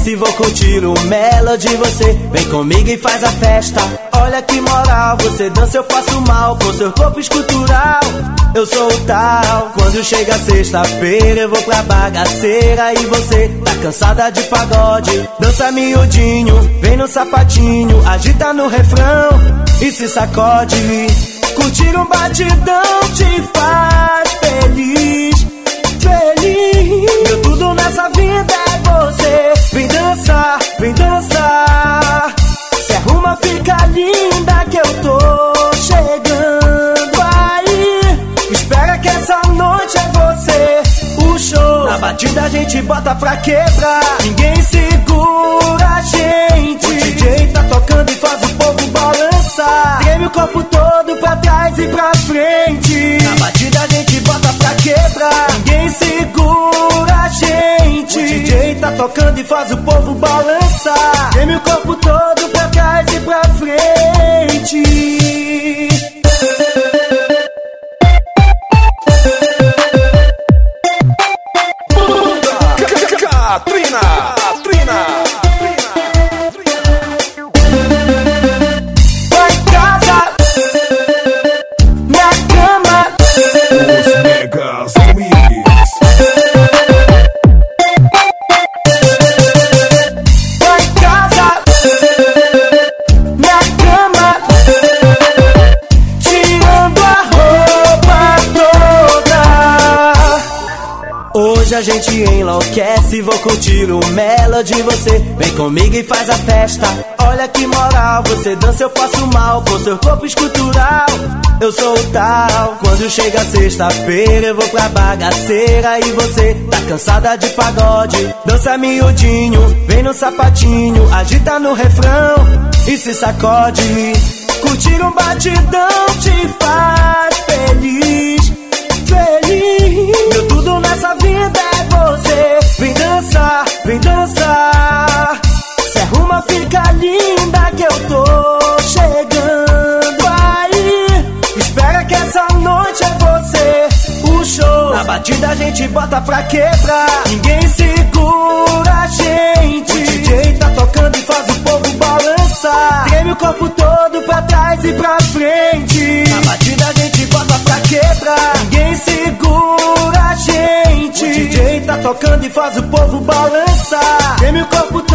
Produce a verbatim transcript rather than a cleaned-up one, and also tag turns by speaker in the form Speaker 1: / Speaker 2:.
Speaker 1: enlouquece, vou curtir o Melody. Você vem comigo e faz a festa. Olha que moral, você dança, eu faço mal. Com seu corpo escultural, eu sou o tal. Quando chega sexta-feira eu vou pra bagaceira. E você tá cansada de pagode, dança miudinho, vem no sapatinho, agita no refrão e se sacode. Curtir um batidão te faz feliz, feliz. Meu tudo nessa vida é você. Vem dançar, vem dançar. Se arruma, fica linda que eu tô chegando aí. Espera que essa noite é você, o show. Na batida a gente bota pra quebrar, ninguém segura a gente. O D J tá tocando e faz o povo balançar. Treme o corpo todo pra trás e pra frente. Na batida a gente bota pra quebrar, ninguém segura a gente. O D J tá tocando e faz o povo balançar. Treme o corpo todo pra trás e pra frente.
Speaker 2: Katrina, Katrina,
Speaker 1: vai em casa, minha cama,
Speaker 2: os Megas Remix.
Speaker 1: vai em casa, minha cama, tirando a roupa toda. Hoje a gente enlouquece, vou curtir o Melody. Você vem comigo e faz a festa. Olha que moral, você dança, eu faço mal. Com seu corpo escultural, eu sou o tal. Quando chega sexta-feira eu vou pra bagaceira. E você tá cansada de pagode, dança miudinho, vem no sapatinho, agita no refrão e se sacode. Curtir um batidão te faz feliz, feliz. Meu tudo nessa vida é você. Vem dançar, vem dançar. Se arruma, fica linda que eu tô chegando aí. Espera que essa noite é você, o show. Na batida a gente bota pra quebrar, ninguém segura a gente. O D J tá tocando e faz o povo balançar. Treme o corpo todo pra trás e pra frente. Na batida a gente bota pra quebrar, ninguém segura a gente. O D J tá tocando e faz o povo balançar. Treme o corpo